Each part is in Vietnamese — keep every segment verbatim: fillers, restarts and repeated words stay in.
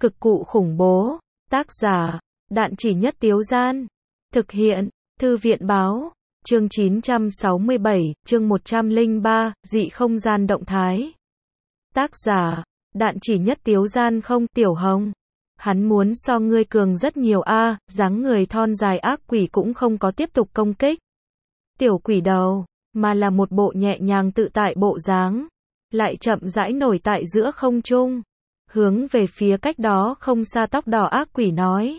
Cực cụ khủng bố. Tác giả, Đạn Chỉ Nhất Tiếu Gian. Thực hiện, Thư viện Báo. Chương chín trăm sáu mươi bảy, chương một trăm lẻ ba, dị không gian động thái. Tác giả, Đạn Chỉ Nhất Tiếu Gian. Không, Tiểu Hồng. Hắn muốn so ngươi cường rất nhiều a, dáng người thon dài ác quỷ cũng không có tiếp tục công kích. Tiểu quỷ đầu, mà là một bộ nhẹ nhàng tự tại bộ dáng, lại chậm rãi nổi tại giữa không trung, hướng về phía cách đó không xa tóc đỏ ác quỷ nói.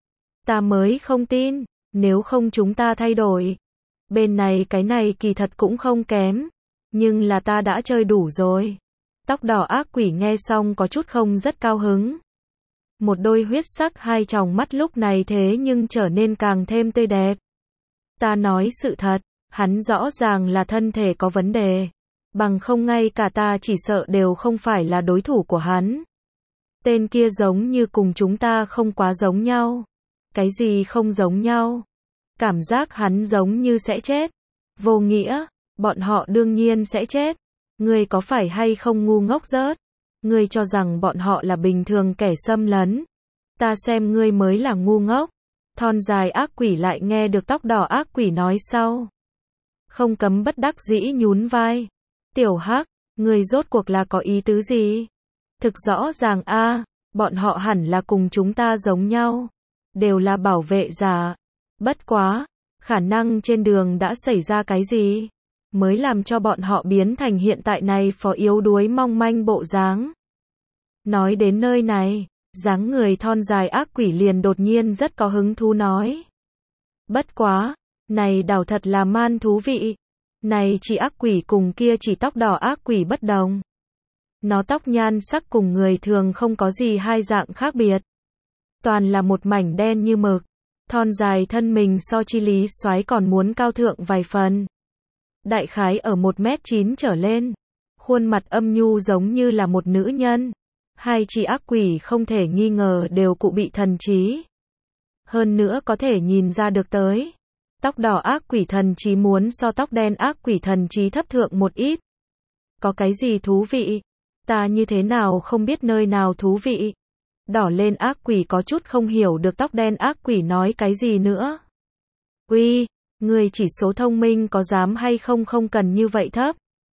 Ta mới không tin, nếu không chúng ta thay đổi. Bên này cái này kỳ thật cũng không kém, nhưng là ta đã chơi đủ rồi. Tóc đỏ ác quỷ nghe xong có chút không rất cao hứng. Một đôi huyết sắc hai tròng mắt lúc này thế nhưng trở nên càng thêm tươi đẹp. Ta nói sự thật, hắn rõ ràng là thân thể có vấn đề. Bằng không ngay cả ta chỉ sợ đều không phải là đối thủ của hắn. Tên kia giống như cùng chúng ta không quá giống nhau. Cái gì không giống nhau? Cảm giác hắn giống như sẽ chết. Vô nghĩa, bọn họ đương nhiên sẽ chết. Ngươi có phải hay không ngu ngốc rớt? Ngươi cho rằng bọn họ là bình thường kẻ xâm lấn. Ta xem ngươi mới là ngu ngốc. Thon dài ác quỷ lại nghe được tóc đỏ ác quỷ nói sau. Không cấm bất đắc dĩ nhún vai. Tiểu Hắc, ngươi rốt cuộc là có ý tứ gì? Thực rõ ràng a, bọn họ hẳn là cùng chúng ta giống nhau. Đều là bảo vệ giả. Bất quá, khả năng trên đường đã xảy ra cái gì? Mới làm cho bọn họ biến thành hiện tại này phó yếu đuối mong manh bộ dáng. Nói đến nơi này, dáng người thon dài ác quỷ liền đột nhiên rất có hứng thú nói. Bất quá, này đảo thật là man thú vị. Này chỉ ác quỷ cùng kia chỉ tóc đỏ ác quỷ bất đồng. Nó tóc nhan sắc cùng người thường không có gì hai dạng khác biệt. Toàn là một mảnh đen như mực. Thon dài thân mình so chi Lý Soái còn muốn cao thượng vài phần. Đại khái ở một mét chín trở lên. Khuôn mặt âm nhu giống như là một nữ nhân. Hai chỉ ác quỷ không thể nghi ngờ đều cụ bị thần trí. Hơn nữa có thể nhìn ra được tới. Tóc đỏ ác quỷ thần trí muốn so tóc đen ác quỷ thần trí thấp thượng một ít. Có cái gì thú vị? Ta như thế nào không biết nơi nào thú vị? Đỏ lên ác quỷ có chút không hiểu được tóc đen ác quỷ nói cái gì nữa. Uy, ngươi chỉ số thông minh có dám hay không không cần như vậy thấp.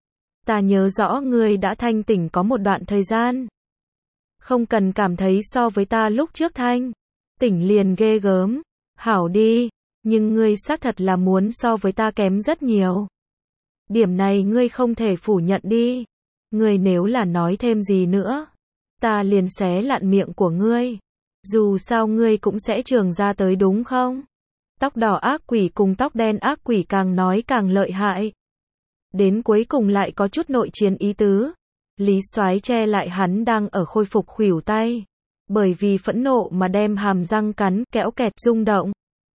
Ta nhớ rõ ngươi đã thanh tỉnh có một đoạn thời gian. Không cần cảm thấy so với ta lúc trước thanh tỉnh liền ghê gớm. Hảo đi, nhưng ngươi xác thật là muốn so với ta kém rất nhiều. Điểm này ngươi không thể phủ nhận đi. Ngươi nếu là nói thêm gì nữa, ta liền xé lạn miệng của ngươi. Dù sao ngươi cũng sẽ trường ra tới đúng không? Tóc đỏ ác quỷ cùng tóc đen ác quỷ càng nói càng lợi hại. Đến cuối cùng lại có chút nội chiến ý tứ. Lý Soái che lại hắn đang ở khôi phục khuỷu tay. Bởi vì phẫn nộ mà đem hàm răng cắn, kẽo kẹt rung động.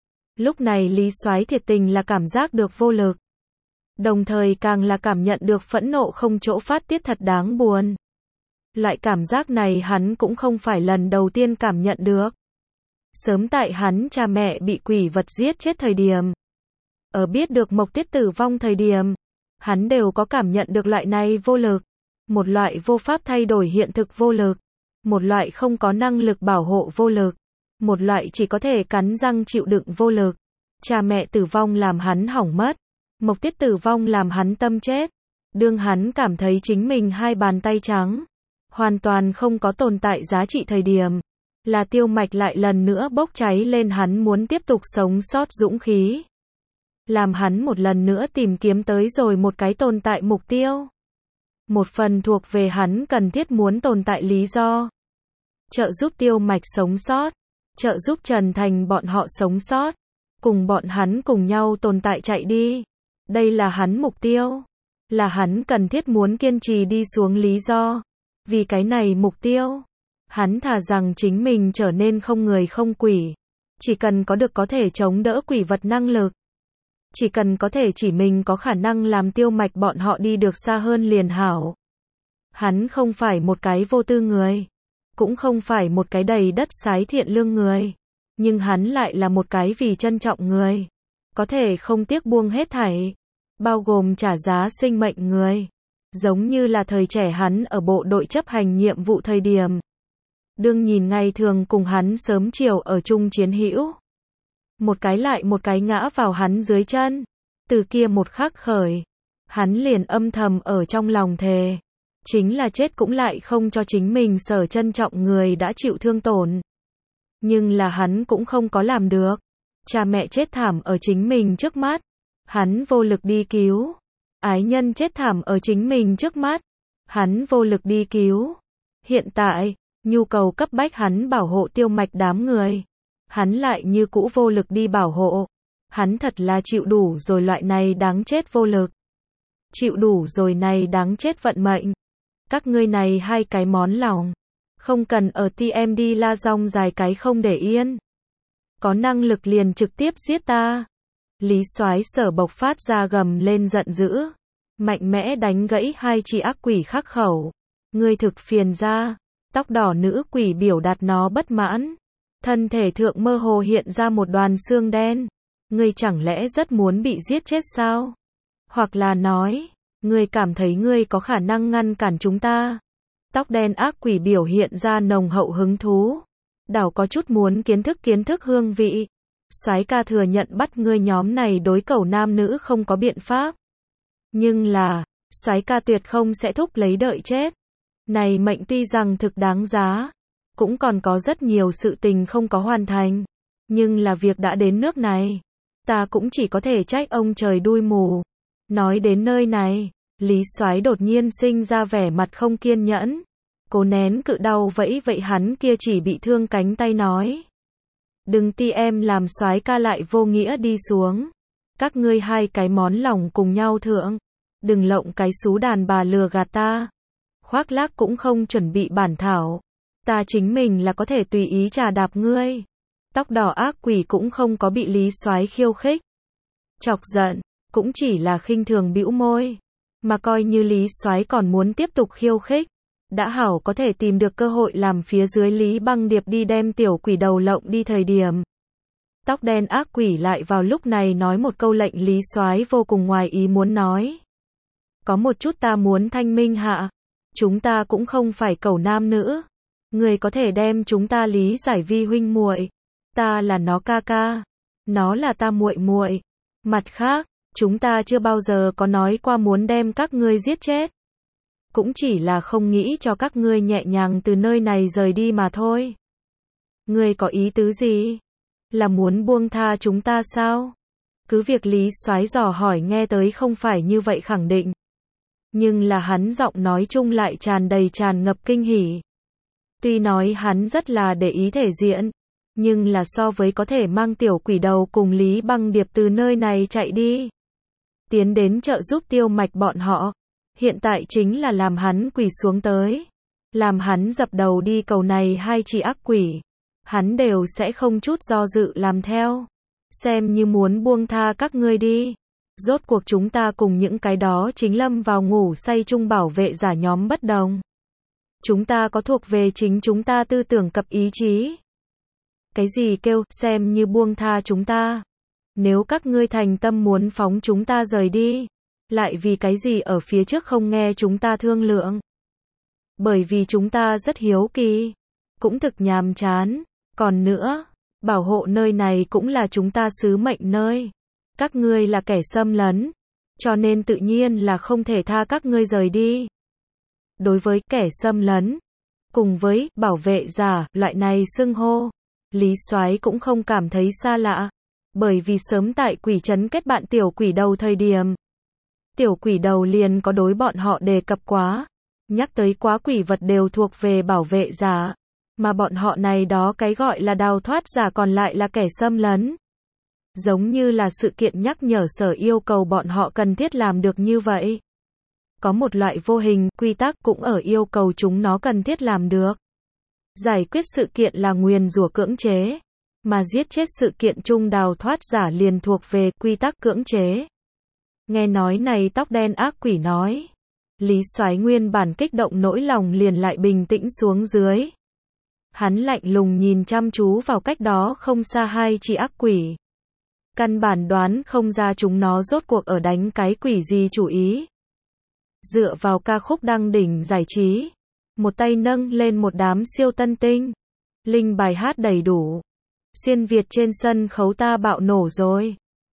Lúc này Lý Soái thiệt tình là cảm giác được vô lực. Đồng thời càng là cảm nhận được phẫn nộ không chỗ phát tiết thật đáng buồn. Loại cảm giác này hắn cũng không phải lần đầu tiên cảm nhận được. Sớm tại hắn cha mẹ bị quỷ vật giết chết thời điểm. Ở biết được Mộc Tuyết tử vong thời điểm. Hắn đều có cảm nhận được loại này vô lực. Một loại vô pháp thay đổi hiện thực vô lực. Một loại không có năng lực bảo hộ vô lực. Một loại chỉ có thể cắn răng chịu đựng vô lực. Cha mẹ tử vong làm hắn hỏng mất. Mộc Tuyết tử vong làm hắn tâm chết. Đương hắn cảm thấy chính mình hai bàn tay trắng. Hoàn toàn không có tồn tại giá trị thời điểm. Là Tiêu Mạch lại lần nữa bốc cháy lên hắn muốn tiếp tục sống sót dũng khí. Làm hắn một lần nữa tìm kiếm tới rồi một cái tồn tại mục tiêu. Một phần thuộc về hắn cần thiết muốn tồn tại lý do. Trợ giúp Tiêu Mạch sống sót. Trợ giúp Trần Thành bọn họ sống sót. Cùng bọn hắn cùng nhau tồn tại chạy đi. Đây là hắn mục tiêu. Là hắn cần thiết muốn kiên trì đi xuống lý do. Vì cái này mục tiêu. Hắn thà rằng chính mình trở nên không người không quỷ. Chỉ cần có được có thể chống đỡ quỷ vật năng lực. Chỉ cần có thể chỉ mình có khả năng làm Tiêu Mạch bọn họ đi được xa hơn liền hảo. Hắn không phải một cái vô tư người. Cũng không phải một cái đầy đất sái thiện lương người. Nhưng hắn lại là một cái vì trân trọng người. Có thể không tiếc buông hết thảy. Bao gồm trả giá sinh mệnh người. Giống như là thời trẻ hắn ở bộ đội chấp hành nhiệm vụ thời điểm. Đương nhìn ngày thường cùng hắn sớm chiều ở chung chiến hữu. Một cái lại một cái ngã vào hắn dưới chân. Từ kia một khắc khởi, hắn liền âm thầm ở trong lòng thề. Chính là chết cũng lại không cho chính mình sở trân trọng người đã chịu thương tổn. Nhưng là hắn cũng không có làm được. Cha mẹ chết thảm ở chính mình trước mắt. Hắn vô lực đi cứu. Ái nhân chết thảm ở chính mình trước mắt. Hắn vô lực đi cứu. Hiện tại, nhu cầu cấp bách hắn bảo hộ Tiêu Mạch đám người. Hắn lại như cũ vô lực đi bảo hộ. Hắn thật là chịu đủ rồi loại này đáng chết vô lực. Chịu đủ rồi này đáng chết vận mệnh. Các ngươi này hai cái món lòng. Không cần ở tê em đi la rong dài cái không để yên. Có năng lực liền trực tiếp giết ta. Lý Soái Sở bộc phát ra gầm lên giận dữ. Mạnh mẽ đánh gãy hai chị ác quỷ khắc khẩu. Ngươi thực phiền ra. Tóc đỏ nữ quỷ biểu đạt nó bất mãn. Thân thể thượng mơ hồ hiện ra một đoàn xương đen. Ngươi chẳng lẽ rất muốn bị giết chết sao? Hoặc là nói, ngươi cảm thấy ngươi có khả năng ngăn cản chúng ta. Tóc đen ác quỷ biểu hiện ra nồng hậu hứng thú. Đảo có chút muốn kiến thức kiến thức hương vị. Soái ca thừa nhận bắt ngươi nhóm này đối cẩu nam nữ không có biện pháp. Nhưng là, soái ca tuyệt không sẽ thúc lấy đợi chết. Này mệnh tuy rằng thực đáng giá, cũng còn có rất nhiều sự tình không có hoàn thành. Nhưng là việc đã đến nước này, ta cũng chỉ có thể trách ông trời đuôi mù. Nói đến nơi này, Lý Soái đột nhiên sinh ra vẻ mặt không kiên nhẫn. Cố nén cự đau vẫy vẫy hắn kia chỉ bị thương cánh tay nói. Đừng ti em làm Soái ca lại vô nghĩa đi xuống. Các ngươi hai cái món lòng cùng nhau thượng. Đừng lộng cái xú đàn bà lừa gạt ta. Khoác lác cũng không chuẩn bị bản thảo. Ta chính mình là có thể tùy ý trà đạp ngươi. Tóc đỏ ác quỷ cũng không có bị Lý Soái khiêu khích. Chọc giận, cũng chỉ là khinh thường bĩu môi. Mà coi như Lý Soái còn muốn tiếp tục khiêu khích. Đã hảo có thể tìm được cơ hội làm phía dưới Lý Băng Điệp đi đem tiểu quỷ đầu lộng đi thời điểm. Tóc đen ác quỷ lại vào lúc này nói một câu lệnh Lý Soái vô cùng ngoài ý muốn nói. Có một chút ta muốn thanh minh hạ. Chúng ta cũng không phải cẩu nam nữ. Người có thể đem chúng ta lý giải vi huynh muội. Ta là nó ca ca. Nó là ta muội muội. Mặt khác, chúng ta chưa bao giờ có nói qua muốn đem các ngươi giết chết. Cũng chỉ là không nghĩ cho các ngươi nhẹ nhàng từ nơi này rời đi mà thôi. Ngươi có ý tứ gì? Là muốn buông tha chúng ta sao? Cứ việc Lý Soái dò hỏi nghe tới không phải như vậy khẳng định. Nhưng là hắn giọng nói chung lại tràn đầy tràn ngập kinh hỉ. Tuy nói hắn rất là để ý thể diện, nhưng là so với có thể mang tiểu quỷ đầu cùng Lý Băng Điệp từ nơi này chạy đi, tiến đến trợ giúp Tiêu Mạch bọn họ, hiện tại chính là làm hắn quỳ xuống tới, làm hắn dập đầu đi cầu này hai chị ác quỷ, hắn đều sẽ không chút do dự làm theo, xem như muốn buông tha các ngươi đi. Rốt cuộc chúng ta cùng những cái đó chính lâm vào ngủ say chung bảo vệ giả nhóm bất đồng. Chúng ta có thuộc về chính chúng ta tư tưởng cập ý chí. Cái gì kêu, xem như buông tha chúng ta. Nếu các ngươi thành tâm muốn phóng chúng ta rời đi, lại vì cái gì ở phía trước không nghe chúng ta thương lượng. Bởi vì chúng ta rất hiếu kỳ, cũng thực nhàm chán. Còn nữa, bảo hộ nơi này cũng là chúng ta sứ mệnh nơi. Các ngươi là kẻ xâm lấn, cho nên tự nhiên là không thể tha các ngươi rời đi. Đối với kẻ xâm lấn, cùng với bảo vệ giả, loại này xưng hô, Lý Soái cũng không cảm thấy xa lạ, bởi vì sớm tại quỷ trấn kết bạn tiểu quỷ đầu thời điểm, tiểu quỷ đầu liền có đối bọn họ đề cập quá, nhắc tới quá quỷ vật đều thuộc về bảo vệ giả, mà bọn họ này đó cái gọi là đào thoát giả còn lại là kẻ xâm lấn. Giống như là sự kiện nhắc nhở sở yêu cầu bọn họ cần thiết làm được như vậy. Có một loại vô hình quy tắc cũng ở yêu cầu chúng nó cần thiết làm được. Giải quyết sự kiện là nguyền rủa cưỡng chế, mà giết chết sự kiện chung đào thoát giả liền thuộc về quy tắc cưỡng chế. Nghe nói này tóc đen ác quỷ nói, Lý Soái nguyên bản kích động nỗi lòng liền lại bình tĩnh xuống dưới. Hắn lạnh lùng nhìn chăm chú vào cách đó không xa hai chị ác quỷ. Căn bản đoán không ra chúng nó rốt cuộc ở đánh cái quỷ gì chủ ý. Dựa vào ca khúc đăng đỉnh giải trí, một tay nâng lên một đám siêu tân tinh. Linh bài hát đầy đủ. Xuyên Việt trên sân khấu ta bạo nổ rồi.